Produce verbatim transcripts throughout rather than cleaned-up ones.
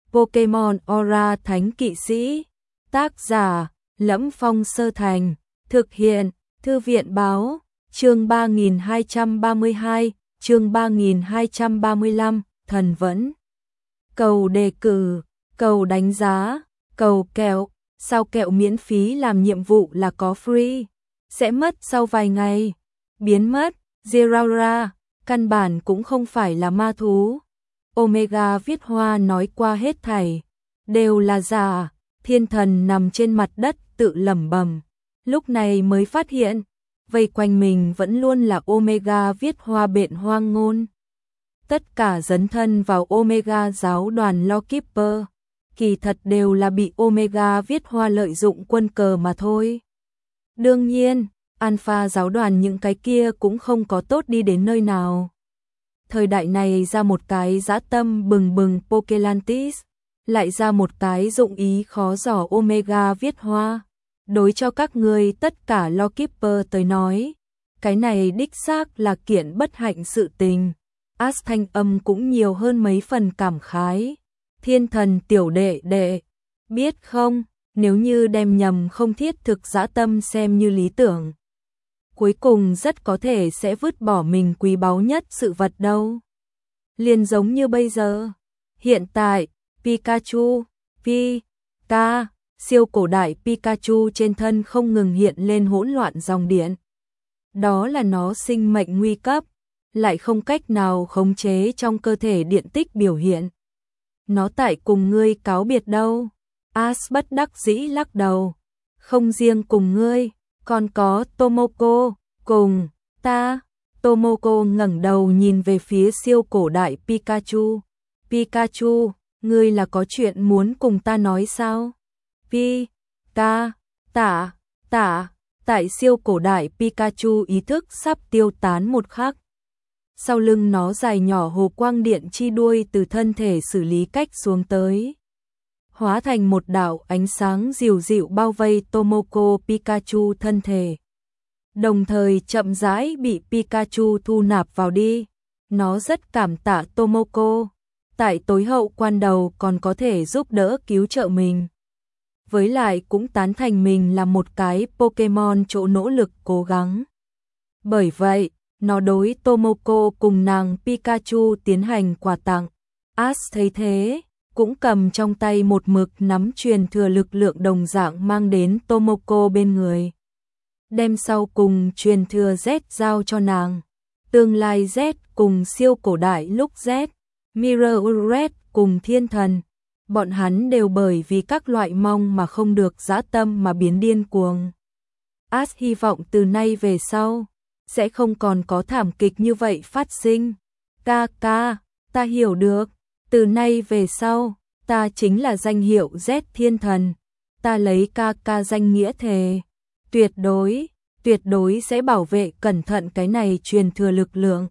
Pokemon Aura Thánh Kỵ Sĩ. Tác giả: Lẫm Phong Sơ Thành. Thực hiện: Thư viện báo. Chương ba nghìn hai trăm ba mươi hai, chương ba nghìn hai trăm ba mươi lăm, thần vẫn. Cầu đề cử, cầu đánh giá, cầu kẹo. Sao kẹo miễn phí làm nhiệm vụ là có free? Sẽ mất sau vài ngày. Biến mất. Zeraora, căn bản cũng không phải là ma thú. Omega viết hoa nói qua hết thảy đều là giả. Thiên thần nằm trên mặt đất tự lẩm bẩm, lúc này mới phát hiện vây quanh mình vẫn luôn là Omega viết hoa bện hoang ngôn. Tất cả dấn thân vào Omega giáo đoàn Lawkeeper, kỳ thật đều là bị Omega viết hoa lợi dụng quân cờ mà thôi. Đương nhiên, Alpha giáo đoàn những cái kia cũng không có tốt đi đến nơi nào. Thời đại này ra một cái dã tâm bừng bừng Pokelantis, lại ra một cái dụng ý khó dò Omega viết hoa. Đối cho các người tất cả Lawkeeper tới nói, cái này đích xác là kiện bất hạnh sự tình. Ash thanh âm cũng nhiều hơn mấy phần cảm khái. Thiên thần tiểu đệ đệ, biết không, nếu như đem nhầm không thiết thực dã tâm xem như lý tưởng, cuối cùng rất có thể sẽ vứt bỏ mình quý báu nhất sự vật đâu. Liền giống như bây giờ, hiện tại, Pikachu, Pika, siêu cổ đại Pikachu trên thân không ngừng hiện lên hỗn loạn dòng điện. Đó là nó sinh mệnh nguy cấp, lại không cách nào khống chế trong cơ thể điện tích biểu hiện. Nó tại cùng ngươi cáo biệt đâu. Ash bất đắc dĩ lắc đầu. Không riêng cùng ngươi, còn có Tomoko, cùng ta. Tomoko ngẩng đầu nhìn về phía siêu cổ đại Pikachu. Pikachu, ngươi là có chuyện muốn cùng ta nói sao? Pika, tả, tả, tại siêu cổ đại Pikachu ý thức sắp tiêu tán một khắc. Sau lưng nó dài nhỏ hồ quang điện chi đuôi từ thân thể xử lý cách xuống tới, hóa thành một đạo ánh sáng dịu dịu bao vây Tomoko Pikachu thân thể. Đồng thời chậm rãi bị Pikachu thu nạp vào đi. Nó rất cảm tạ Tomoko, tại tối hậu quan đầu còn có thể giúp đỡ cứu trợ mình. Với lại cũng tán thành mình là một cái Pokemon chỗ nỗ lực cố gắng. Bởi vậy, nó đối Tomoko cùng nàng Pikachu tiến hành quà tặng. Ash thấy thế, cũng cầm trong tay một mực nắm truyền thừa lực lượng đồng dạng mang đến Tomoko bên người. Đem sau cùng truyền thừa Z giao cho nàng. Tương lai Z cùng siêu cổ đại lúc Z, Mirror Red cùng thiên thần. Bọn hắn đều bởi vì các loại mong mà không được dã tâm mà biến điên cuồng. Ash hy vọng từ nay về sau sẽ không còn có thảm kịch như vậy phát sinh. Ca ca, ta hiểu được. Từ nay về sau, ta chính là danh hiệu Z thiên thần. Ta lấy ca ca danh nghĩa thề. Tuyệt đối, tuyệt đối sẽ bảo vệ cẩn thận cái này truyền thừa lực lượng.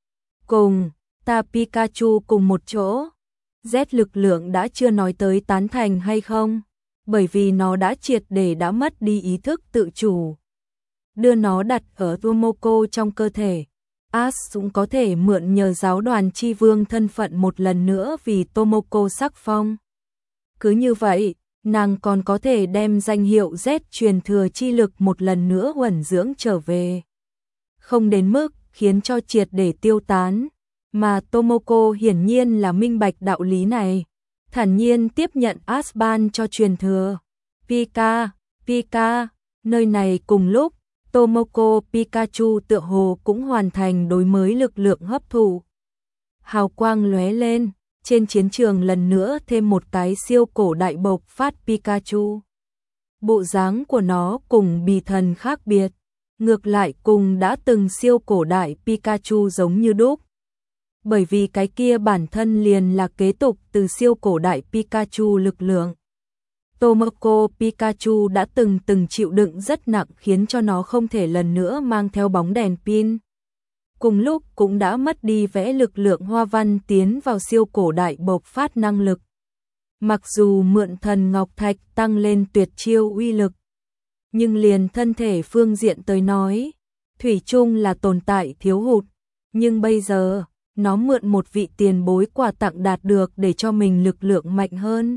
Cùng, ta Pikachu cùng một chỗ. Z lực lượng đã chưa nói tới tán thành hay không, bởi vì nó đã triệt để đã mất đi ý thức tự chủ. Đưa nó đặt ở Tomoko trong cơ thể, Ash cũng có thể mượn nhờ giáo đoàn chi vương thân phận một lần nữa vì Tomoko sắc phong. Cứ như vậy, nàng còn có thể đem danh hiệu Z truyền thừa chi lực một lần nữa huẩn dưỡng trở về. Không đến mức khiến cho triệt để tiêu tán, mà Tomoko hiển nhiên là minh bạch đạo lý này, thản nhiên tiếp nhận Ash ban cho truyền thừa. Pika, Pika, nơi này cùng lúc, Tomoko Pikachu tựa hồ cũng hoàn thành đối mới lực lượng hấp thụ. Hào quang lóe lên, trên chiến trường lần nữa thêm một cái siêu cổ đại bộc phát Pikachu. Bộ dáng của nó cùng bì thần khác biệt, ngược lại cùng đã từng siêu cổ đại Pikachu giống như đúc. Bởi vì cái kia bản thân liền là kế tục từ siêu cổ đại Pikachu lực lượng. Tomoko Pikachu đã từng từng chịu đựng rất nặng khiến cho nó không thể lần nữa mang theo bóng đèn pin. Cùng lúc cũng đã mất đi vẽ lực lượng hoa văn tiến vào siêu cổ đại bộc phát năng lực. Mặc dù mượn thần ngọc thạch tăng lên tuyệt chiêu uy lực, nhưng liền thân thể phương diện tới nói, thủy chung là tồn tại thiếu hụt. Nhưng bây giờ, nó mượn một vị tiền bối quà tặng đạt được để cho mình lực lượng mạnh hơn.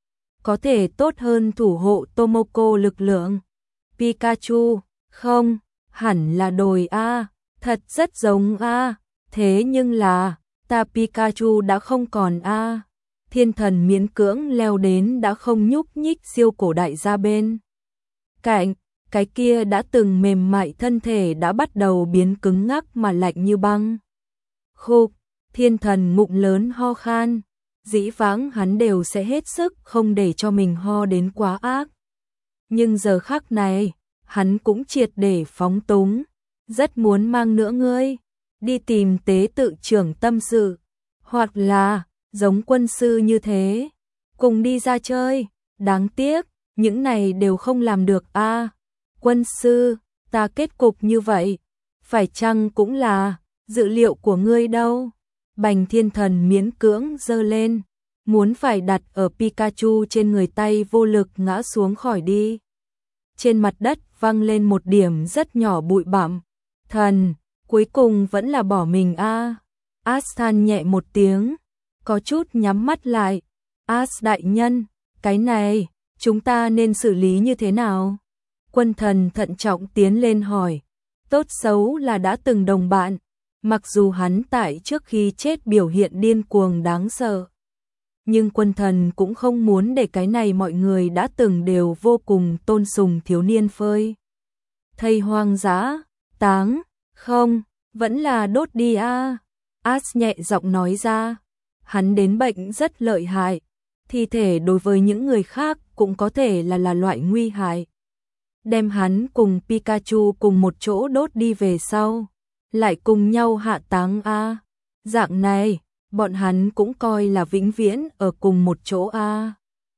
Có thể tốt hơn thủ hộ Tomoko lực lượng. Pikachu, không, hẳn là đồi a, thật rất giống a, thế nhưng là, ta Pikachu đã không còn a. Thiên thần miễn cưỡng leo đến đã không nhúc nhích siêu cổ đại ra bên cạnh, cái kia đã từng mềm mại thân thể đã bắt đầu biến cứng ngắc mà lạnh như băng. Khục, thiên thần ngụm lớn ho khan, dĩ vãng hắn đều sẽ hết sức không để cho mình ho đến quá ác. Nhưng giờ khắc này, hắn cũng triệt để phóng túng, rất muốn mang nữa ngươi, đi tìm tế tự trưởng tâm sự, hoặc là, giống quân sư như thế, cùng đi ra chơi, đáng tiếc, những này đều không làm được a. Quân sư, ta kết cục như vậy, phải chăng cũng là dự liệu của ngươi đâu? Bành thiên thần miễn cưỡng giơ lên, muốn phải đặt ở Pikachu trên người, tay vô lực ngã xuống khỏi đi. Trên mặt đất văng lên một điểm rất nhỏ bụi bặm. Thần, cuối cùng vẫn là bỏ mình a. As than nhẹ một tiếng, có chút nhắm mắt lại. As đại nhân, cái này, chúng ta nên xử lý như thế nào? Quân thần thận trọng tiến lên hỏi. Tốt xấu là đã từng đồng bạn, mặc dù hắn tại trước khi chết biểu hiện điên cuồng đáng sợ. Nhưng quân thần cũng không muốn để cái này mọi người đã từng đều vô cùng tôn sùng thiếu niên phơi thây hoang dã, táng, không, vẫn là đốt đi a. As nhẹ giọng nói ra, hắn đến bệnh rất lợi hại, thi thể đối với những người khác cũng có thể là là loại nguy hại. Đem hắn cùng Pikachu cùng một chỗ đốt đi về sau, lại cùng nhau hạ táng a. Dạng này, bọn hắn cũng coi là vĩnh viễn ở cùng một chỗ a.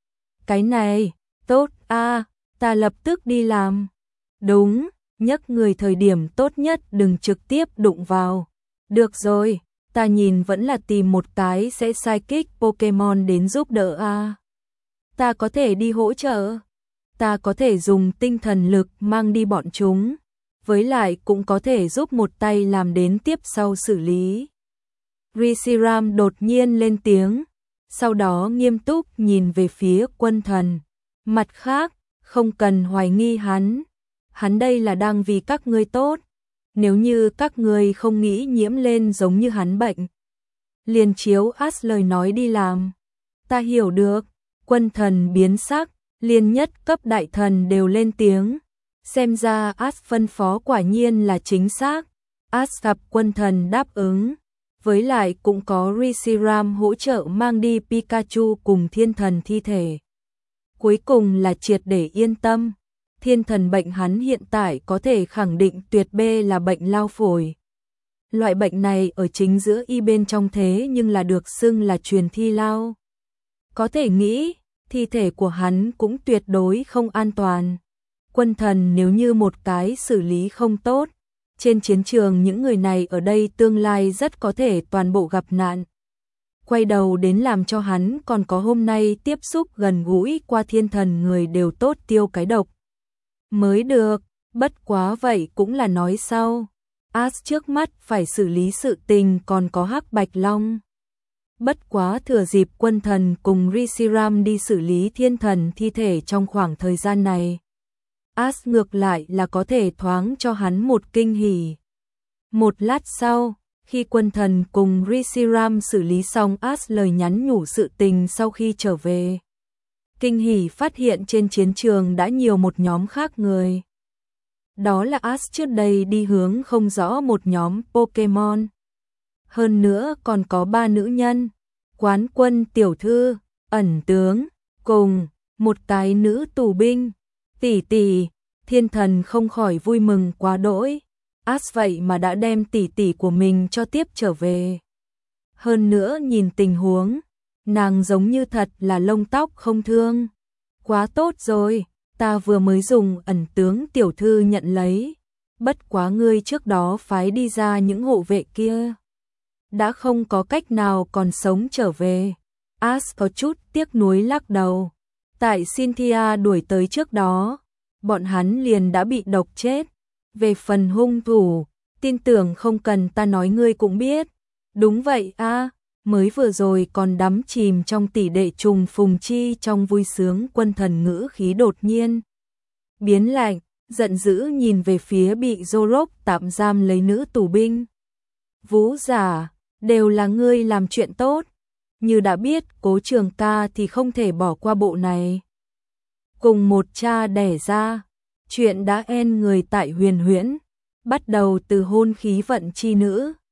Cái này, tốt a, ta lập tức đi làm. Đúng, nhấc người thời điểm tốt nhất đừng trực tiếp đụng vào. Được rồi, ta nhìn vẫn là tìm một cái sẽ sai kích Pokemon đến giúp đỡ a. Ta có thể đi hỗ trợ. Ta có thể dùng tinh thần lực mang đi bọn chúng, với lại cũng có thể giúp một tay làm đến tiếp sau xử lý. Reshiram đột nhiên lên tiếng, sau đó nghiêm túc nhìn về phía quân thần. Mặt khác, không cần hoài nghi hắn, hắn đây là đang vì các ngươi tốt. Nếu như các ngươi không nghĩ nhiễm lên giống như hắn bệnh, liền chiếu As lời nói đi làm. Ta hiểu được. Quân thần biến sắc, liên nhất cấp đại thần đều lên tiếng. Xem ra As phân phó quả nhiên là chính xác. As gặp quân thần đáp ứng, với lại cũng có Reshiram hỗ trợ mang đi Pikachu cùng thiên thần thi thể. Cuối cùng là triệt để yên tâm. Thiên thần bệnh hắn hiện tại có thể khẳng định tuyệt B là bệnh lao phổi. Loại bệnh này ở chính giữa y bên trong thế nhưng là được xưng là truyền thi lao. Có thể nghĩ, thi thể của hắn cũng tuyệt đối không an toàn. Quân thần nếu như một cái xử lý không tốt, trên chiến trường những người này ở đây tương lai rất có thể toàn bộ gặp nạn. Quay đầu đến làm cho hắn còn có hôm nay tiếp xúc gần gũi qua thiên thần người đều tốt tiêu cái độc. Mới được, bất quá vậy cũng là nói sau. As trước mắt phải xử lý sự tình còn có Hắc Bạch Long. Bất quá thừa dịp quân thần cùng Reshiram đi xử lý thiên thần thi thể trong khoảng thời gian này. As ngược lại là có thể thoáng cho hắn một kinh hỉ. Một lát sau, khi quân thần cùng Reshiram xử lý xong As lời nhắn nhủ sự tình sau khi trở về. Kinh hỉ phát hiện trên chiến trường đã nhiều một nhóm khác người. Đó là As trước đây đi hướng không rõ một nhóm Pokemon. Hơn nữa còn có ba nữ nhân, quán quân tiểu thư, ẩn tướng, cùng một cái nữ tù binh. Tỷ tỷ, thiên thần không khỏi vui mừng quá đỗi. As vậy mà đã đem tỷ tỷ của mình cho tiếp trở về. Hơn nữa nhìn tình huống, nàng giống như thật là lông tóc không thương. Quá tốt rồi, ta vừa mới dùng ẩn tướng tiểu thư nhận lấy. Bất quá ngươi trước đó phái đi ra những hộ vệ kia. Đã không có cách nào còn sống trở về. As có chút tiếc nuối lắc đầu. Tại Cynthia đuổi tới trước đó, bọn hắn liền đã bị độc chết. Về phần hung thủ, tin tưởng không cần ta nói ngươi cũng biết. Đúng vậy a, mới vừa rồi còn đắm chìm trong tỷ đệ trùng phùng chi trong vui sướng, Quân Thần ngữ khí đột nhiên biến lạnh, giận dữ nhìn về phía bị Zorok tạm giam lấy nữ tù binh. Vũ Giả, đều là ngươi làm chuyện tốt, như đã biết Cố Trường Ca thì không thể bỏ qua bộ này. Cùng một cha đẻ ra, chuyện đã en người tại Huyền Huyễn, bắt đầu từ hôn khí vận chi nữ,